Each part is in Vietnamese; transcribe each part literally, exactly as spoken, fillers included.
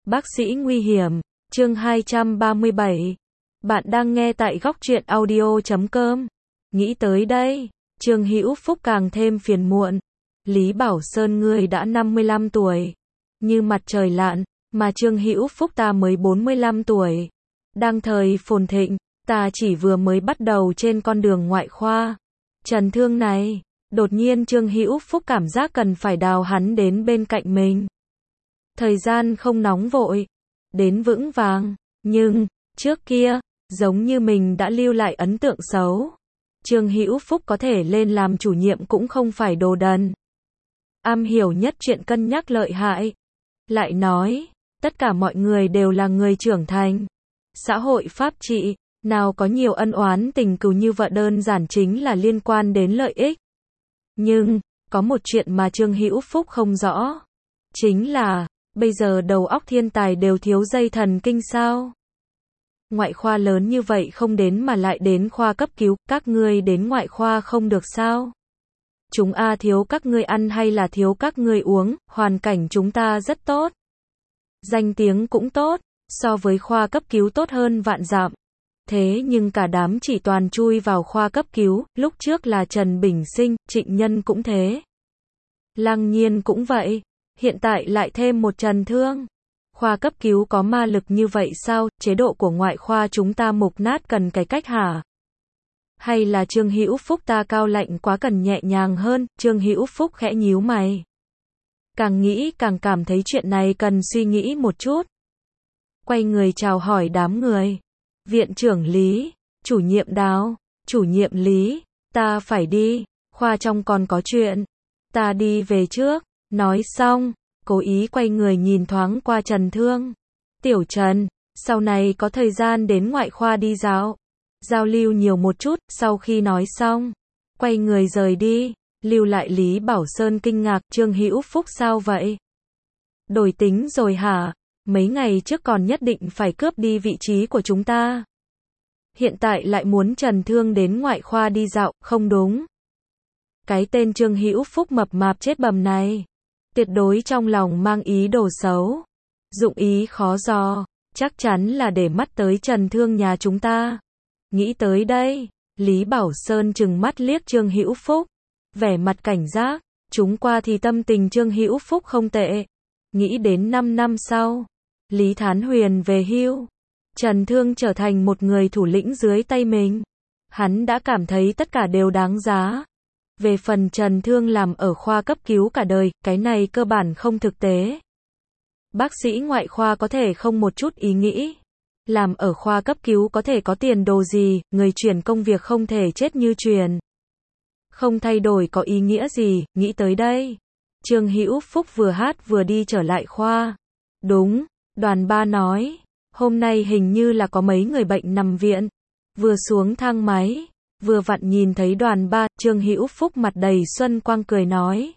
Bác sĩ nguy hiểm, chương hai trăm ba mươi bảy. Bạn đang nghe tại góc truyện audio chấm com. Nghĩ tới đây, Trương Hữu Phúc càng thêm phiền muộn. Lý Bảo Sơn ngươi đã năm mươi lăm tuổi, như mặt trời lặn, mà Trương Hữu Phúc ta mới bốn mươi lăm tuổi. Đang thời phồn thịnh, ta chỉ vừa mới bắt đầu trên con đường ngoại khoa. Trần thương này, đột nhiên Trương Hữu Phúc cảm giác cần phải đào hắn đến bên cạnh mình. Thời gian không nóng vội, đến vững vàng, nhưng, trước kia, giống như mình đã lưu lại ấn tượng xấu. Trương Hữu Phúc có thể lên làm chủ nhiệm cũng không phải đồ đần. Am hiểu nhất chuyện cân nhắc lợi hại. Lại nói, tất cả mọi người đều là người trưởng thành. Xã hội pháp trị, nào có nhiều ân oán tình cừu như vậy, đơn giản chính là liên quan đến lợi ích. Nhưng, có một chuyện mà Trương Hữu Phúc không rõ. Chính là, bây giờ đầu óc thiên tài đều thiếu dây thần kinh sao? Ngoại khoa lớn như vậy không đến mà lại đến khoa cấp cứu, các ngươi đến ngoại khoa không được sao? Chúng a thiếu các ngươi ăn hay là thiếu các ngươi uống, hoàn cảnh chúng ta rất tốt. Danh tiếng cũng tốt, so với khoa cấp cứu tốt hơn vạn dặm. Thế nhưng cả đám chỉ toàn chui vào khoa cấp cứu, lúc trước là Trần Bình Sinh, Trịnh Nhân cũng thế. Lăng Nhiên cũng vậy, hiện tại lại thêm một Trần Thương. Khoa cấp cứu có ma lực như vậy sao, chế độ của ngoại khoa chúng ta mục nát cần cải cách hả? Hay là Trương Hữu Phúc ta cao lạnh quá cần nhẹ nhàng hơn? Trương Hữu Phúc khẽ nhíu mày. Càng nghĩ càng cảm thấy chuyện này cần suy nghĩ một chút. Quay người chào hỏi đám người. Viện trưởng Lý, chủ nhiệm Đào, chủ nhiệm Lý, ta phải đi, khoa trong còn có chuyện. Ta đi về trước. Nói xong, cố ý quay người nhìn thoáng qua Trần Thương. Tiểu Trần, sau này có thời gian đến ngoại khoa đi dạo, giao lưu nhiều một chút. Sau khi nói xong, quay người rời đi, lưu lại Lý Bảo Sơn kinh ngạc. Trương Hữu Phúc sao vậy? Đổi tính rồi hả? Mấy ngày trước còn nhất định phải cướp đi vị trí của chúng ta. Hiện tại lại muốn Trần Thương đến ngoại khoa đi dạo, không đúng. Cái tên Trương Hữu Phúc mập mạp chết bầm này, tuyệt đối trong lòng mang ý đồ xấu. Dụng ý khó dò, chắc chắn là để mắt tới Trần Thương nhà chúng ta. Nghĩ tới đây, Lý Bảo Sơn trừng mắt liếc Trương Hữu Phúc, vẻ mặt cảnh giác. Chúng qua thì tâm tình Trương Hữu Phúc không tệ. Nghĩ đến năm năm sau, Lý Thán Huyền về hưu, Trần Thương trở thành một người thủ lĩnh dưới tay mình. Hắn đã cảm thấy tất cả đều đáng giá. Về phần Trần Thương làm ở khoa cấp cứu cả đời, cái này cơ bản không thực tế. Bác sĩ ngoại khoa có thể không một chút ý nghĩ. Làm ở khoa cấp cứu có thể có tiền đồ gì, người chuyển công việc không thể chết như truyền. Không thay đổi có ý nghĩa gì, nghĩ tới đây. Trương Hữu Phúc vừa hát vừa đi trở lại khoa. Đúng, Đoàn Ba nói, hôm nay hình như là có mấy người bệnh nằm viện. Vừa xuống thang máy, vừa vặn nhìn thấy Đoàn Ba, Trương Hữu Phúc mặt đầy xuân quang cười nói.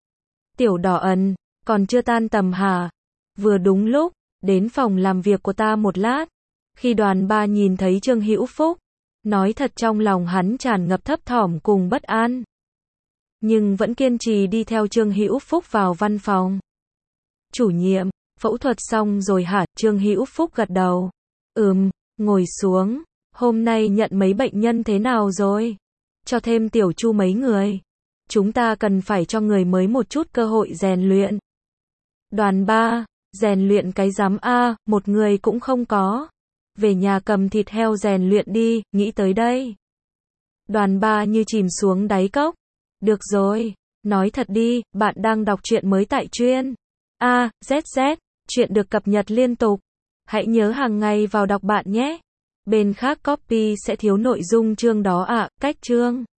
Tiểu Đỏ Ẩn, còn chưa tan tầm hả? Vừa đúng lúc, đến phòng làm việc của ta một lát. Khi Đoàn Ba nhìn thấy Trương Hữu Phúc, nói thật trong lòng hắn tràn ngập thấp thỏm cùng bất an. Nhưng vẫn kiên trì đi theo Trương Hữu Phúc vào văn phòng. Chủ nhiệm, phẫu thuật xong rồi hả? Trương Hữu Phúc gật đầu. Ừm, ngồi xuống. Hôm nay nhận mấy bệnh nhân thế nào rồi? Cho thêm Tiểu Chu mấy người. Chúng ta cần phải cho người mới một chút cơ hội rèn luyện. Đoàn Ba, rèn luyện cái rắm a, một người cũng không có. Về nhà cầm thịt heo rèn luyện đi, nghĩ tới đây. Đoàn Ba như chìm xuống đáy cốc. Được rồi, nói thật đi, bạn đang đọc truyện mới tại chuyên A, Z Z, chuyện được cập nhật liên tục. Hãy nhớ hàng ngày vào đọc bạn nhé. Bên khác copy sẽ thiếu nội dung chương đó ạ, à, cách chương.